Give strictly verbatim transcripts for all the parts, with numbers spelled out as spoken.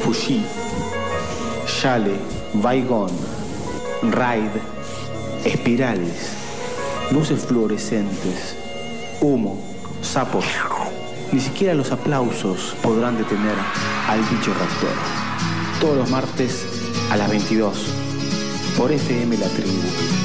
Fuji, Yale, Baigón, Raid, espirales, luces fluorescentes, humo, sapos. Ni siquiera los aplausos podrán detener al bicho raptor. Todos los martes a las veintidós por F M La Tribu.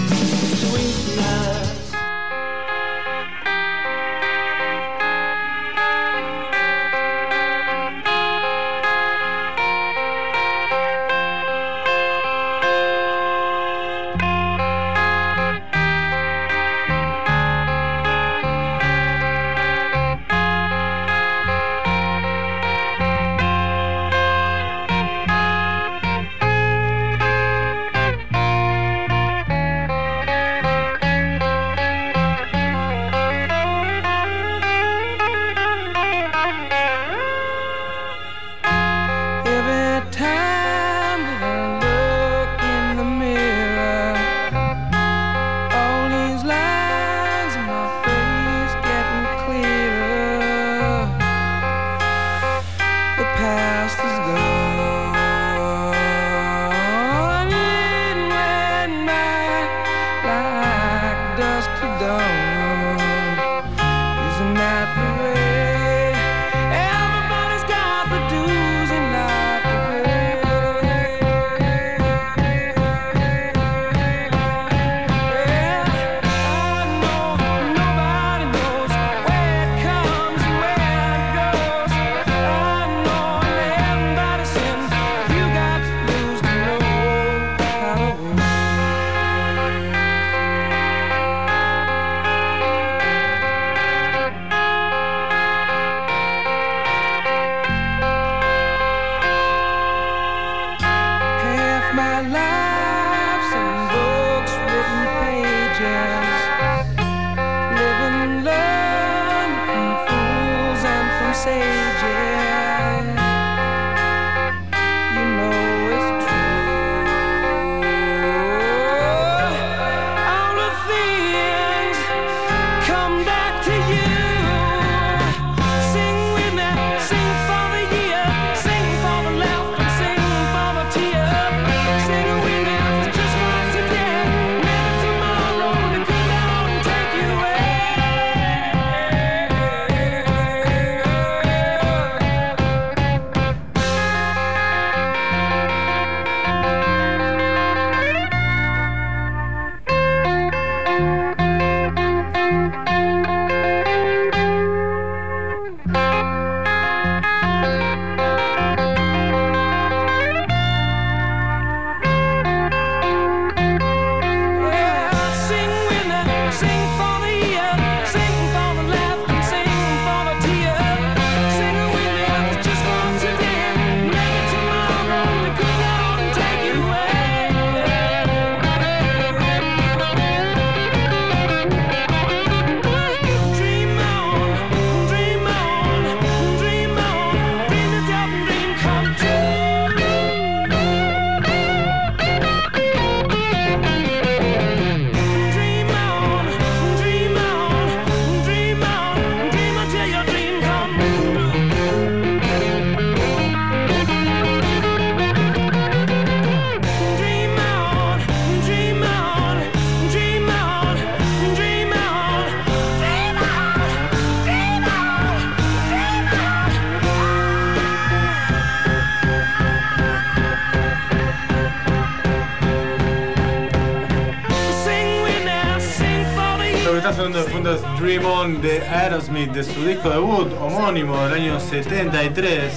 De fondo es Dream On de Aerosmith, de su disco debut homónimo del año setenta y tres.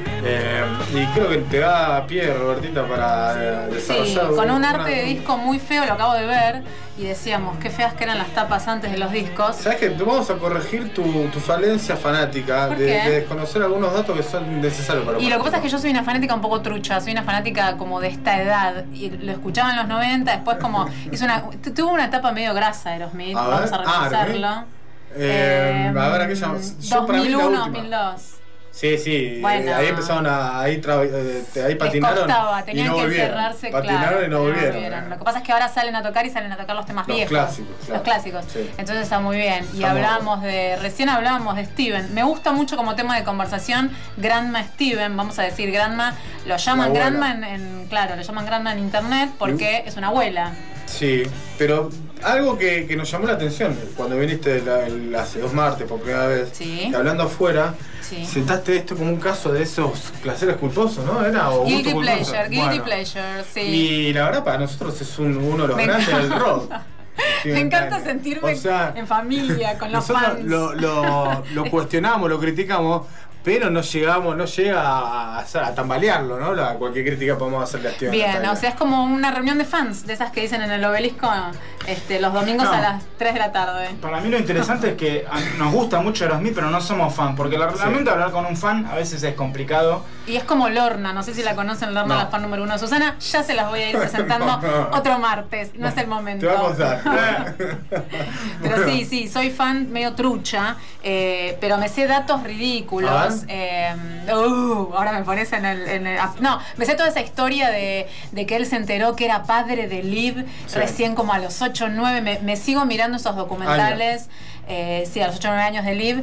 Eh, y creo que te da pie, Robertita, para eh, desarrollar. Sí, con un arte una... de disco muy feo, lo acabo de ver, y decíamos qué feas que eran las tapas antes de los discos. ¿Sabes qué? Vamos a corregir tu, tu falencia fanática de, de desconocer algunos datos que son necesarios para... Y lo que pasa es que yo soy una fanática un poco trucha, soy una fanática como de esta edad, y lo escuchaba en los noventa, después como hizo una, tuvo una etapa medio grasa Aerosmith, a vamos a repasarlo. Ah, eh, eh, a ver, ¿a qué llama? dos mil uno, dos mil dos. Sí, sí, Bueno. eh, ahí empezaron a. Ahí, tra- eh, ahí Les patinaron. costaba, y tenían no que volvieron. encerrarse, Patinaron claro, y no pero volvieron. Lo que pasa es que ahora salen a tocar y salen a tocar los temas Los viejos. clásicos, claro. Los clásicos. Sí. Entonces está muy bien. Y Estamos- hablábamos de. Recién hablábamos de Steven. Me gusta mucho como tema de conversación Grandma Steven, vamos a decir Grandma. Lo llaman La abuela. Grandma en, en- Claro, lo llaman Grandma en internet porque es una abuela. Sí, pero algo que, que nos llamó la atención cuando viniste la- el- hace dos martes por primera vez, Sí. que hablando afuera, Sí. sentaste esto como un caso de esos placeres culposos, ¿no? Era o Guilty gusto culposo. pleasure, guilty Bueno, pleasure, sí. Y la verdad para nosotros es un- uno de los Me grandes del encanta. rock. Me encanta Steven Tyler. sentirme O sea, en familia, con los nosotros fans. lo, lo, lo cuestionamos, lo criticamos, pero no llegamos, no llega a, a, a tambalearlo, ¿no? La, cualquier crítica podemos hacerle a Steven Bien, Tyler. o sea, es como una reunión de fans, de esas que dicen en el obelisco este, los domingos No. a las tres de la tarde. Para mí lo interesante es que a- nos gusta mucho Aerosmith, pero no somos fan, porque la- Sí. realmente hablar con un fan a veces es complicado. Y es como Lorna, no sé si la conocen, Lorna, No. la fan número uno de Susana, ya se las voy a ir presentando No, no. otro martes, no es el momento. Te va a costar. Pero sí, sí, soy fan medio trucha, eh, pero me sé datos ridículos. A ver. eh, uh, ahora me pones en el, en el- No, me sé toda esa historia de, de que él se enteró que era padre de Liv Sí. recién como a los ocho o nueve. Me, me sigo mirando esos documentales. Eh, sí, a los ocho o nueve años de Liv.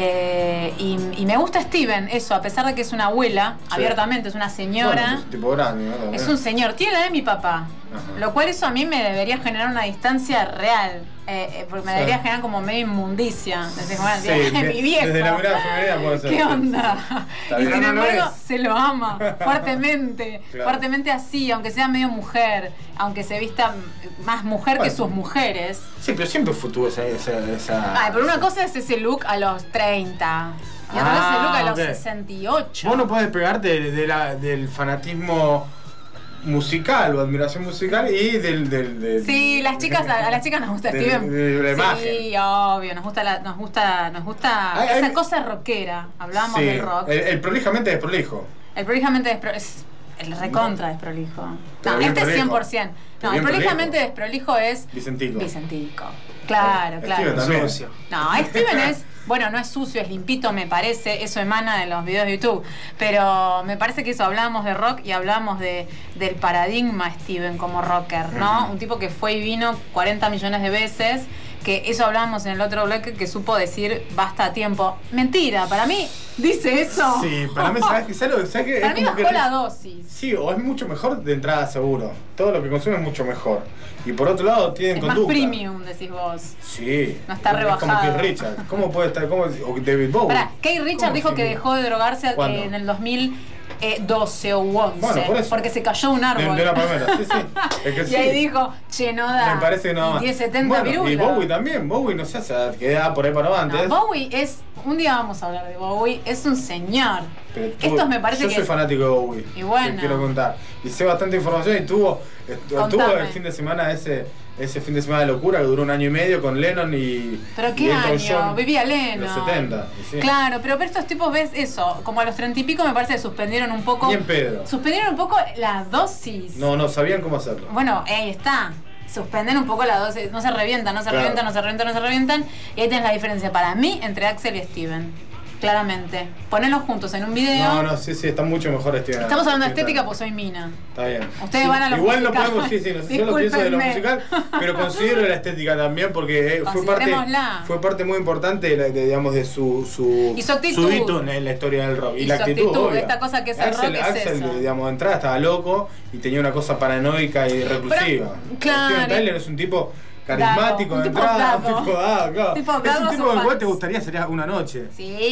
eh, y, y me gusta Steven, eso, a pesar de que es una abuela, Sí. abiertamente, es una señora. Bueno, es un tipo grande, ¿no? Es un señor, tiene la de mi papá. Ajá. Lo cual eso a mí me debería generar una distancia real. eh, eh, porque me Sí. debería generar como medio inmundicia. Decir, bueno, Sí, es de- mi viejo. desde la mirada femenina puede ser. ¿Qué onda? Está Y bien. sin No, no lo embargo, es. se lo ama fuertemente. Claro. Fuertemente así, aunque sea medio mujer, aunque se vista más mujer que Bueno. sus mujeres. Sí, pero siempre fue tuvo esa. esa, esa Ay, pero una cosa es ese look a los treinta. Y otra Ah, es ese look a los ok. sesenta y ocho. Vos no podés pegarte de, de la, del fanatismo musical o admiración musical y del. del, del- Sí, las chicas, a, a las chicas nos gusta de- Steven. de la sí, imagen. obvio, nos gusta la, nos gusta, nos gusta Ay, esa ay, cosa rockera. Hablábamos Sí, del rock. El, el prolijamente desprolijo. El prolijamente despro es el recontra desprolijo. Pero No, bien este es prolijo. cien por ciento. Pero No, el bien prolijamente desprolijo es Vicentico. Vicentico. Claro, Eh, claro. Steven también. Sucio. No, Steven es, bueno, no es sucio, es limpito, me parece, eso emana de los videos de YouTube, pero me parece que eso, hablábamos de rock y hablábamos de, del paradigma Steven como rocker, ¿no? Ujú. Un tipo que fue y vino cuarenta millones de veces, que eso hablábamos en el otro bloque, que supo decir basta a tiempo. Mentira, para mí dice eso. Sí, para mí, ¿sabes qué? ¿Sabes lo- sabes qué? Para Es mí como bajó que- la dosis. Sí, o es mucho mejor de entrada seguro. Todo lo que consume es mucho mejor. Y por otro lado, tienen Es más conducta. premium, decís vos. Sí. No está Es como rebajado. Keith Richards. ¿Cómo puede estar? ¿Cómo, o David Bowie. Pará, Keith Richards ¿Cómo dijo sí? que dejó de drogarse eh, ¿Cuándo? en el dos mil doce o once, Bueno, por eso. porque se cayó un De, árbol. de una palmera, sí, sí. Es que Y sí. ahí dijo, che, no da. Me parece que no más. diez setenta Bueno, y virulas. Bowie también. Bowie no sé, se queda por ahí para antes. No, Bowie es. Un día vamos a hablar de Bowie. Es un señor. Pero tuvo- Estos me parece yo que. soy fanático de Bowie. Y bueno. Te quiero contar. Y sé bastante información y tuvo, estu- Contame. tuvo el fin de semana ese, ese fin de semana de locura que duró un año y medio con Lennon y. Pero y qué Elton año, John. vivía Lennon. Los setenta. y sí. Claro, pero, pero estos tipos ves eso, como a los treinta y pico me parece que suspendieron un poco. Bien pedo. Suspendieron un poco la dosis. No, no, sabían cómo hacerlo. Bueno, ahí está. Suspenden un poco la dosis. No se revientan, no se Claro. revientan, no se revientan, no se revientan. Y ahí tenés la diferencia para mí entre Axel y Steven. Claramente. Ponelos juntos en un video. No, no, sí, sí, está mucho mejor Steven. Estamos hablando de Sí, estética está porque soy mina. Está bien. Ustedes Sí, van a lo igual musical. no podemos, sí, sí, no, yo lo pienso de lo Discúlpenme. musical, pero considero la estética también porque eh, fue parte, Considerémosla. fue parte muy importante de, la- de, digamos, de su, su, Y su actitud. su hito en la historia del rock. Y, Y la su actitud, actitud, obvia. esta cosa que es el Axel, rock es Axel, eso. digamos, de entrada estaba loco y tenía una cosa paranoica y reclusiva. Pero, claro. Steven Tyler es un tipo carismático Dado, un de tipo entrada, dado. un tipo dado, claro. Tipo es dado un a tipo sus del cual fans. te gustaría sería una noche.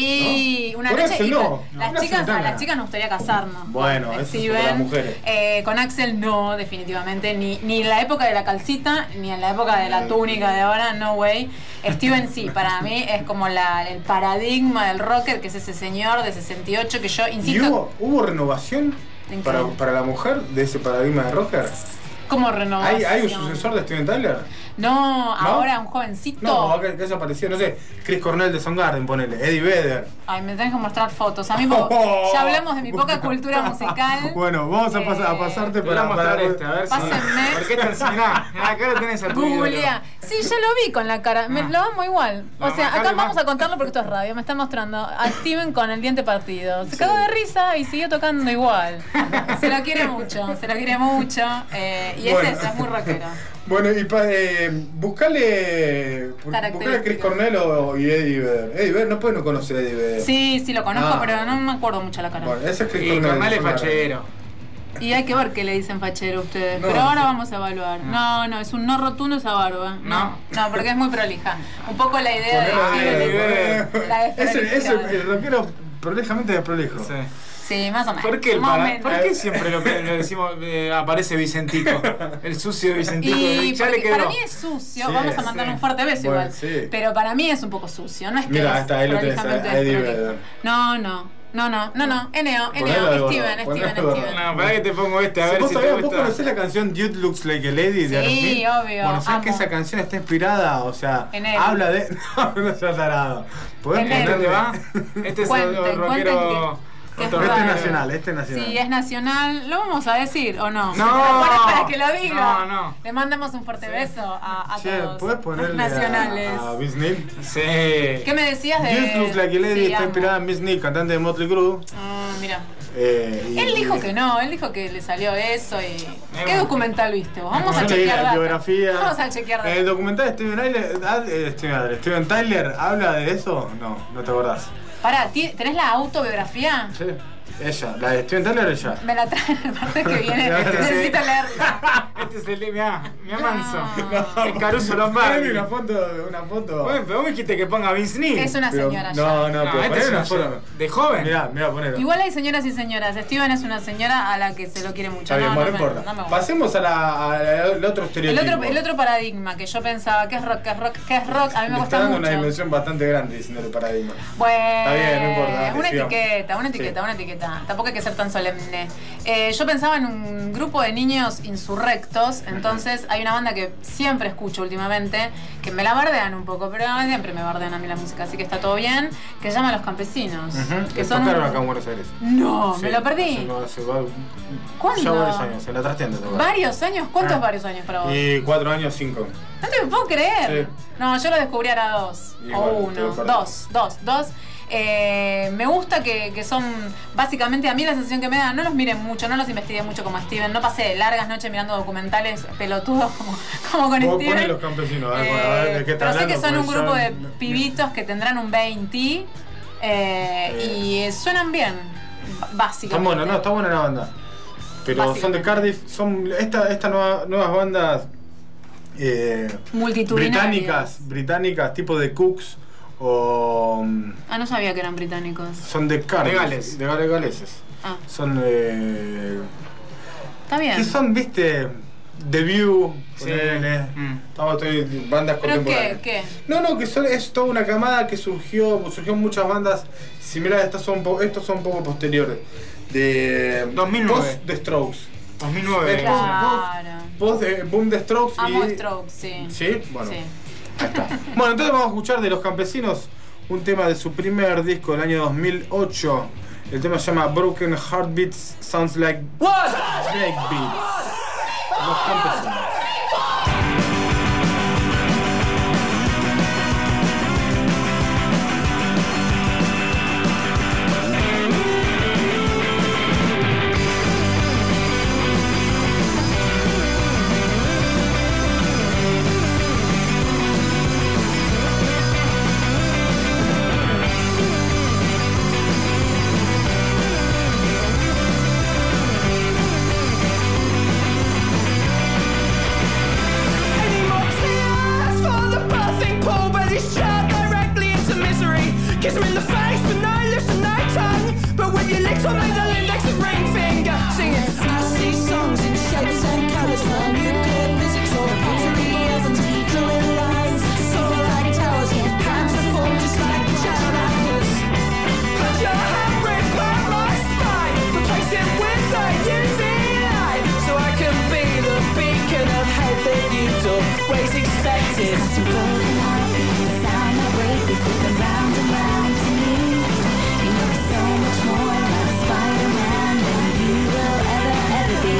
Sí, ¿No? una Por noche. Axel y no. con- No, las, Axel chicas, a Tangana. las chicas nos gustaría casarnos. Bueno, con eso es Steven. por las mujeres. Eh, con Axel no, definitivamente. Ni, ni en la época de la calcita, ni en la época de la túnica de ahora, no way. Steven sí, para mí es como la, el paradigma del rocker, que es ese señor de sesenta y ocho que yo ¿Y insisto. hubo, hubo renovación ¿En qué? para, para la mujer de ese paradigma de rocker? Como renovación. ¿Hay, ¿Hay un sucesor de Steven Tyler? No, ahora un jovencito. No, que, que haya aparecido, no sé, Chris Cornell de Soundgarden, ponele, Eddie Vedder. Ay, me tenés que mostrar fotos. A mí, po- ya hablamos de mi poca cultura musical. Bueno, vamos a, pas- a pasarte Te voy a para... mostrar para- este, a ver si. Pásenme. ¿Por qué te mirá, acá lo tenés a tu ídolo. Googlea. Sí, ya lo vi con la cara. Me, Ah. lo amo igual. O No, sea, acá acá le vamos va- a contarlo porque esto es radio. Me están mostrando a Steven con el diente partido. Se cagó de risa y siguió tocando igual. Se la quiere mucho, se la quiere mucho. Eh, y Bueno. es eso, es muy rockero. Bueno, y pa, eh, buscale, buscale a Chris Cornell o, y Eddie Vedder. Eddie Vedder, no puede no conocer a Eddie Vedder. Sí, sí lo conozco, Ah. pero no me acuerdo mucho la cara. Bueno, ese es Chris Y Cornell. Cornell es Soundgarden. fachero. Y hay que ver qué le dicen fachero a ustedes. No, pero ahora no. vamos a evaluar. No, no, es un no rotundo esa barba. No, No. no, porque es muy prolija. Un poco la idea Ponelo a de. Eddie de- Vedder. la Ese, ese, desprolijidad. el rockero prolijamente desprolijo. Sí. Sí, más o menos. ¿Por qué, el Más o para- menos. ¿Por qué siempre lo, que- lo decimos eh, aparece Vicentico? El sucio Vicentico. Y ya le porque quedó. para mí es sucio, Sí, vamos a mandarle sí. un fuerte beso Bueno, igual. sí. Pero para mí es un poco sucio, no es que Mira, es está, ahí lo tenés, prolijamente a Eddie desprolijo. Vedder. No, no, no, no, no, no, Eneo, Ponelo de Eneo, gordo, Steven, ponelo Steven, de gordo. Steven. No, para que te pongo este, a ver ¿Vos si te sabés, vos gusta. conocés la canción Dude Looks Like a Lady de Sí, Aerosmith? obvio, Bueno, ¿sabés amo. que esa canción está inspirada? O sea, En él. habla de... No, no seas tarado. ¿Podés En él. ¿Dónde ponerle? va? Este es Cuenten, el rockero. que es Este es raro. nacional, este es nacional. Sí, es nacional. ¿Lo vamos a decir o no? No. Para, para que lo diga. No, no. Le mandamos un fuerte beso a, a Che, todos ¿podés los ponerle nacionales. a, a Miss Nick? Sí. ¿Qué me decías de...? Dude Looks Like a Lady Sí, está amo. inspirada en Miss Nick, cantante de Motley Crue. Ah, mira. Eh, y- Él dijo y- que no, él dijo que le salió eso y... ¿Qué bueno. documental viste vos? Vamos a Yo leí chequear la data. biografía. Vamos a chequear data. El documental de Steven Tyler, ah, eh, Steven, Steven Tyler habla de eso. No, no te acordás. Pará, ¿ti- ¿tenés la autobiografía? Sí. Ella, la de Steven Tyler, ella. Me la traen el martes que viene. Este sí. Necesito leerla. Este es el de. Mirá, mirá Manso. No. El Caruso Poneme Lombardi. una foto, una foto. Bueno, pero vos me dijiste que ponga Vince Neil. Es una Pero- señora no, ya. no, pero este poneme es una una foto. de joven. Mirá, mirá, ponelo. Igual hay señoras y señoras. Steven es una señora a la que se lo quiere mucho. Está bien, no, bueno, no, no me- importa. no me gusta. Pasemos a la, a la- al otro El estereotipo. otro, el otro paradigma que yo pensaba que es rock, que es rock, que es rock, a mí me Le gusta está dando mucho. una dimensión bastante grande diciendo el paradigma. Bueno, Está bien, no importa, dale, una sigamos. etiqueta, una etiqueta, Sí. una etiqueta. Tampoco hay que ser tan solemne. Eh, yo pensaba en un grupo de niños insurrectos, entonces hay una banda que siempre escucho últimamente, que me la bardean un poco, pero siempre me bardean a mí la música, así que está todo bien, que se llama Los Campesinos. Ujú, Que que son... tocaron acá en Buenos Aires. No, Sí, me lo perdí. hace- no, hace va- ¿Cuándo? Ya varios años, en la trastienda tocaron. ¿Varios años? ¿Cuántos Ah. varios años para vos? Y cuatro años, cinco. No te puedo creer. Sí. No, yo lo descubrí ahora dos. Y o bueno, te lo uno. perdí. Dos, dos, dos. Eh, me gusta que, que son, básicamente, a mí la sensación que me da, no los miren mucho, no los investigué mucho como Steven, no pasé largas noches mirando documentales pelotudos como, como con Vos Steven. ponés Los Campesinos, a ver, Eh, a ver de qué está pero sé que hablando, son un porque grupo yo- de pibitos que tendrán un veinte eh, y eh, suenan bien, b- básicamente. Está bueno, no, está buena la banda. Pero son de Básicamente. Cardiff, son estas esta nueva, nuevas bandas eh, Multitudinarias. británicas, británicas, tipo de Cooks o Ah, no sabía que eran británicos. son de Cardiff, De Gales. de Gales, galeses. Ah, Son eh, está bien. que son, viste, The View, Sí. ponele. Mm. Estamos estoy bandas ¿Pero contemporáneas. qué? ¿Qué? No, no, que son, es toda una camada que surgió, surgió muchas bandas similares, estas son, po- estos son un poco posteriores. De dos mil nueve. Post The Strokes. dos mil nueve. Eh, Claro. Post de Boom The Strokes Amo y... Strokes, sí. ¿Sí? Bueno, Sí. ahí está. Bueno, entonces vamos a escuchar de Los Campesinos un tema de su primer disco del año dos mil ocho. El tema se llama Broken Heartbeats Sounds Like Breakbeats. Los Campesinos. Breakbeats expected. Some broken heart beats sound that way, they flip around and round to me. You know there's so much more like Spider-Man than you will ever, ever be.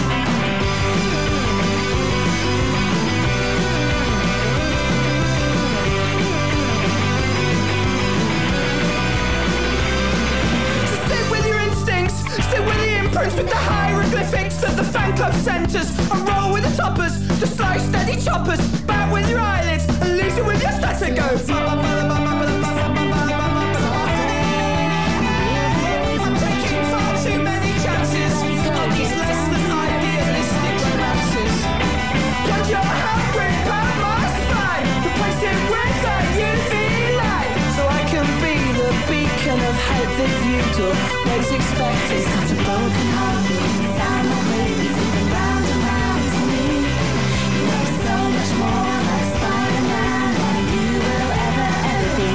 Stick with the imprints, with the hieroglyphics of the fan club centres. And roll with the toppers, the slow steady choppers. Bat with your eyelids and lose it with your statigo. I'm taking far too many chances on these less than idealistic romances. Cut your hand grip out my spine, replace it with a U V light, so I can be the beacon of hope that you'd always expected. Such a broken heart beats sound that way, they flip around and round to me. You know there's so much more like Spider-Man than you will ever, ever be.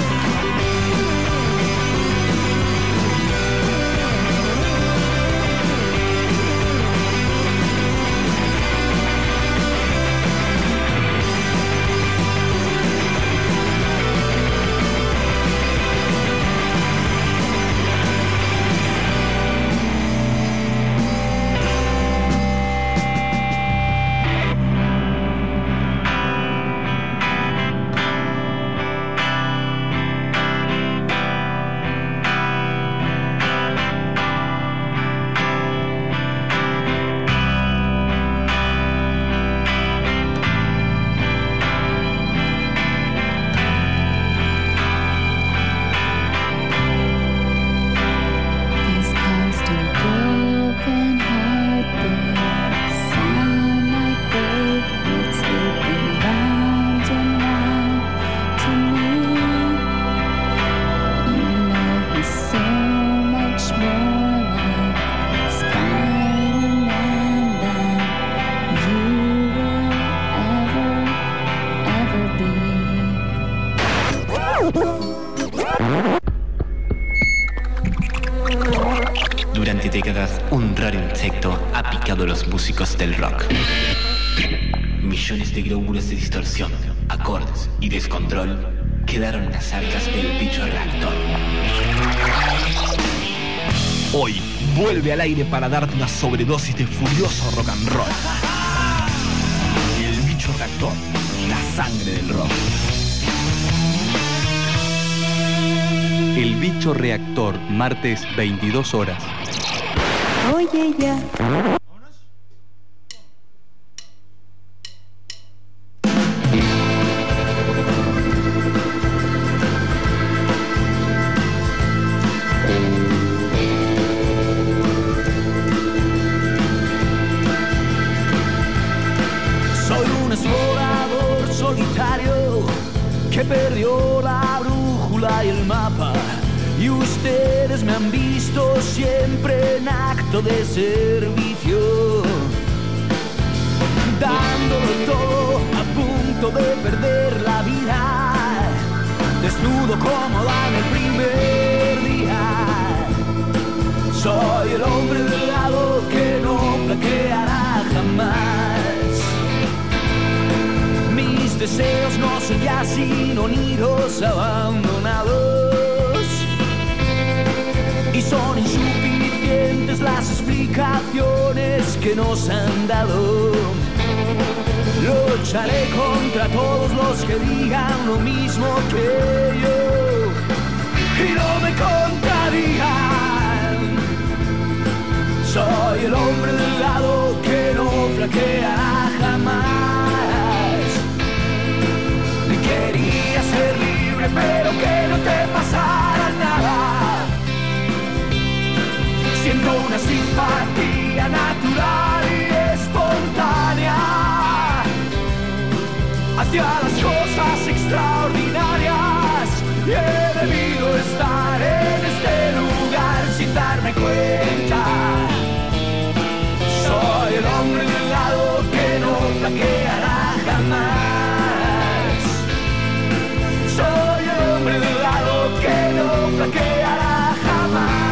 Durante décadas, un raro insecto ha picado a los músicos del rock. Millones de glóbulos de distorsión, acordes y descontrol quedaron en las arcas del bicho reactor. Hoy vuelve al aire para darte una sobredosis de furioso rock and roll. El bicho reactor, la sangre del rock. El bicho reactor, martes veintidós horas. Oye ya. Soy un explorador solitario que perdió la brújula y el mapa. Y ustedes me han visto siempre en acto de servicio, dándolo todo a punto de perder la vida, desnudo como en el primer día. Soy el hombre del lado que no flaqueará jamás. Mis deseos no son ya sino nidos abandonados. Y son insuficientes las explicaciones que nos han dado. Lucharé contra todos los que digan lo mismo que yo y no me contradigan. Soy el hombre del lado que no flaqueará jamás. Quería ser libre pero que no te pasara nada. Siento una simpatía natural y espontánea hacia las cosas extraordinarias, y he debido estar en este lugar sin darme cuenta. Soy el hombre del lado que no flaqueará jamás. Soy el hombre del lado que no flaqueará jamás.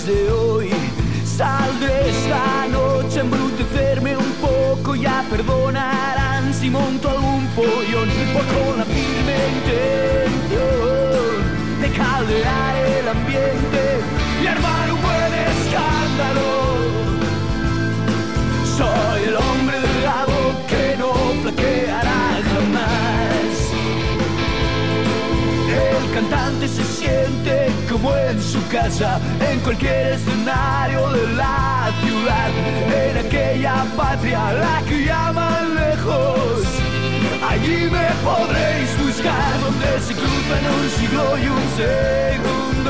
desde hoy saldré esta noche a embrutecerme un poco, ya perdonarán si monto algún pollón, o con la firme intención de caldear el ambiente y armar un buen escándalo. Soy el hombre delgado que no flaqueará jamás. El cantante se siente como en su casa, en cualquier escenario de la ciudad, en aquella patria a la que llaman lejos. Allí me podréis buscar, donde se cruzan un siglo y un segundo,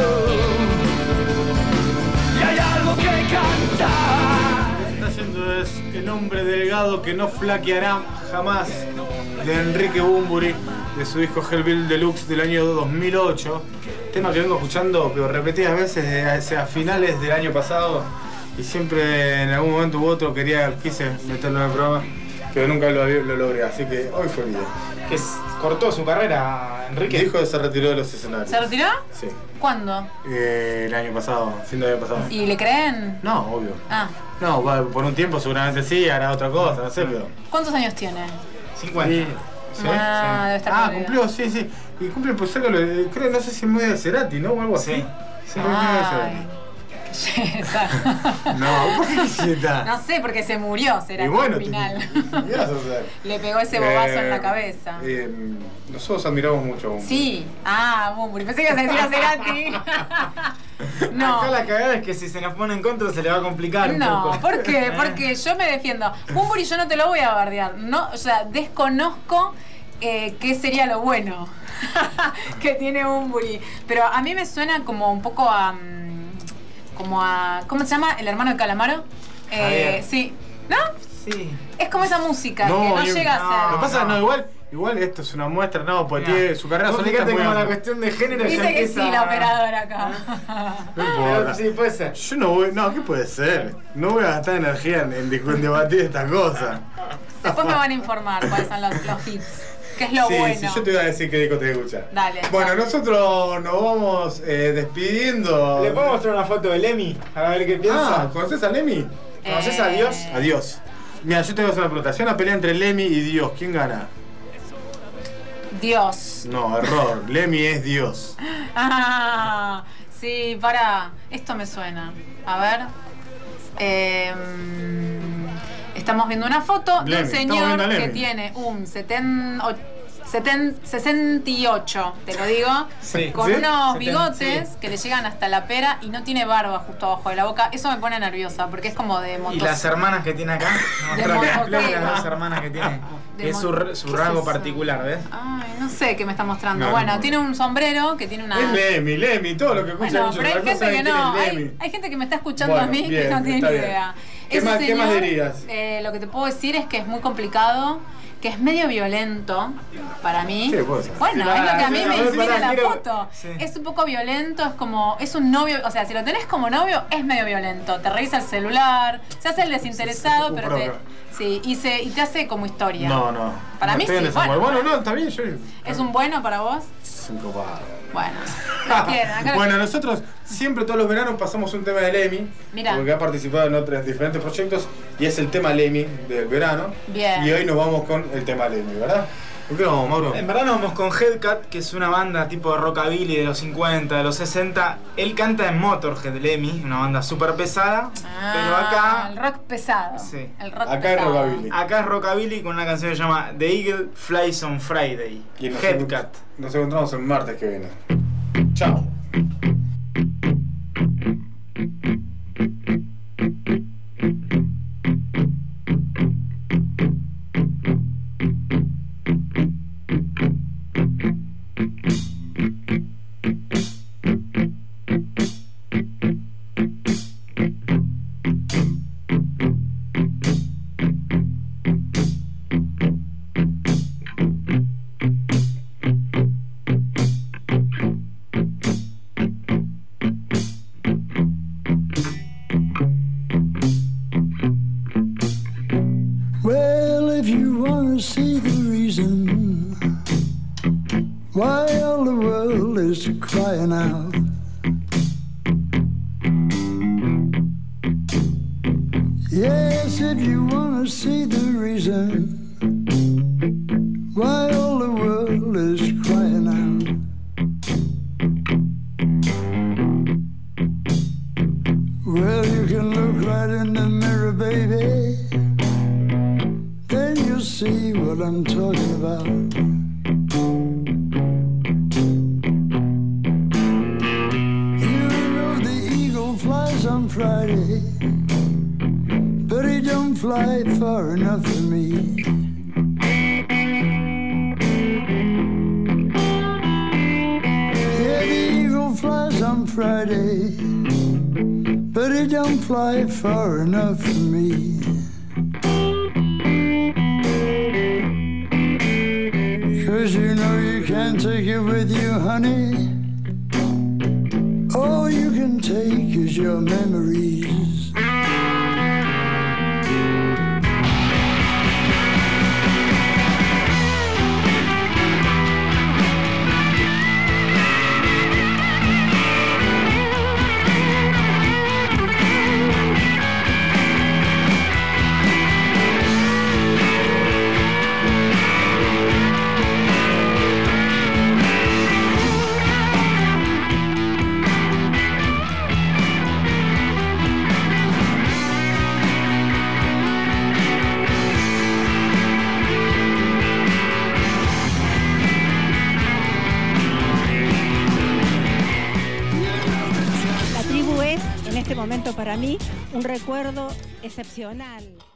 y hay algo que cantar. Está yendo es El hombre delgado que no flaqueará jamás, de Enrique Bunbury, de su disco Hellbilly Deluxe del año dos mil ocho. Tema que vengo escuchando pero repetidas veces desde a finales del año pasado, y siempre en algún momento u otro quería, quise meterlo en el programa, pero nunca lo, lo logré, así que hoy fue el día. Que s- cortó su carrera, Enrique. Dijo que se retiró de los escenarios. ¿Se retiró? Sí. ¿Cuándo? Eh, el año pasado, fin del año pasado. ¿Y le creen? No, obvio. Ah, No, va- por un tiempo seguramente sí, hará otra cosa, no sé, pero... ¿cuántos años tiene? cincuenta. ¿Sí? Ah, debe estar Ah, perdido. cumplió, sí, sí. Y cumple por cerca, lo- creo, no sé si es muy de Cerati, ¿no? O algo así. Sí. Sí, creo que es muy de Ay, Cerati. qué yeta. No, ¿por qué yeta? No sé, porque se murió, será Y bueno, al te- final. ¿qué vas a hacer? Le pegó ese bobazo en Eh, la cabeza. eh, nosotros admiramos mucho a Bunbury. Sí. Ah, Bunbury. Pensé que ibas a decir a Cerati. No. Acá la cagada es que si se nos pone en contra se le va a complicar un No, poco. ¿por qué? Porque yo me defiendo. Bunbury yo no te lo voy a bardear. No, o sea, desconozco eh, qué sería lo bueno que tiene Bunbury. Pero a mí me suena como un poco a... mm, como a... ¿Cómo se llama? ¿El hermano de Calamaro? Eh, Javier. sí. ¿No? Sí. Es como esa música No, que no ni- llega no. a ser... Lo que pasa es no. no, igual, igual esto es una muestra, no, porque Mirá, tiene, su carrera vos solista es fíjate muy como la amplia. cuestión de género ya Dice que empieza sí, la a- operadora acá. No Pero importa. sí, puede ser. Yo no voy, no, ¿qué puede ser? No voy a gastar energía en, en, en debatir estas cosas. Después me van a informar cuáles son los, los hits. ¿Qué es lo sí, bueno? sí, yo te voy a decir qué disco te escucha. Dale. Bueno, dale. nosotros nos vamos eh, despidiendo. ¿Le puedo mostrar una foto de Lemmy? A ver qué Ah, piensa. ¿conoces a Lemmy? ¿Conoces a Dios? Eh, Adiós. Mira, yo te voy a hacer una pregunta. Si hay una pelea entre Lemmy y Dios, ¿quién gana? Dios. No, error. Lemmy es Dios. Ah, sí, para. Esto me suena. A ver. Eh, estamos viendo una foto de Lemmy, un estamos señor viendo a que Lemmy. tiene un seten, o- seten- sesenta y ocho, te lo digo, Sí. con ¿Sí? unos Seten- bigotes sí. que le llegan hasta la pera y no tiene barba justo abajo de la boca. Eso me pone nerviosa porque es como de ¿Y motos. las hermanas que tiene acá? De Mostrale motoquero. las dos hermanas que tiene. De Que es su, mo- r- su ¿Qué es rasgo eso? particular, ¿ves? Ay, no sé qué me está mostrando. No, no bueno, importa. tiene un sombrero que tiene una... Es Lemmy, Lemmy. Todo lo que escucha Bueno, mucho pero hay otra cosa gente que saben no, quién es hay, Lemmy. hay gente que me está escuchando Bueno, a mí que bien, no tiene está ni bien. idea. ¿Qué Ese más- qué más señor, dirías? eh, lo que te puedo decir es que es muy complicado, que es medio violento para mí. Sí, puede ser. Bueno, Sí, es lo que a mí sí, me a ver, inspira pará, la quiero- foto. sí. Es un poco violento, es como, es un novio, o sea, si lo tenés como novio, es medio violento. Te revisa el celular, se hace el desinteresado, Se- se- pero te, se- sí, y, se, y te hace como historia. No, no. Para no mí estoy en sí, esa bueno. moda. Bueno, no, está bien. Yo... ¿Es un bueno para vos? Es un copado. Bueno, lo quieren. Acá Bueno, nosotros siempre todos los veranos pasamos un tema de Lemmy, Mirá. porque ha participado en otros diferentes proyectos y es el tema Lemmy del verano. Bien. Y hoy nos vamos con el tema Lemmy, ¿verdad? ¿Por qué no vamos, Mauro? En verdad nos vamos con Headcat, que es una banda tipo de rockabilly de los cincuenta, de los sesenta. Él canta en Motorhead, Lemmy, una banda súper pesada. pero Ah, el acá, rock pesado. Sí. El rock Acá es pesado. rockabilly. acá es rockabilly con una canción que se llama The Eagle Flies on Friday. Y nos, Headcat. nos encontramos el martes que viene. Chao. Well, if you want to see the reason why all the world is crying out, if you wanna see the reason why all the world is crying out, well, you can look right in the mirror, baby, then you'll see what I'm talking about. You know the eagle flies on Friday, but he don't fly far enough for me. Yeah, the eagle flies on Friday, but he don't fly far enough for me. Cause you know you can't take it with you, honey. All you can take is your memories. Momento para mí, un recuerdo excepcional.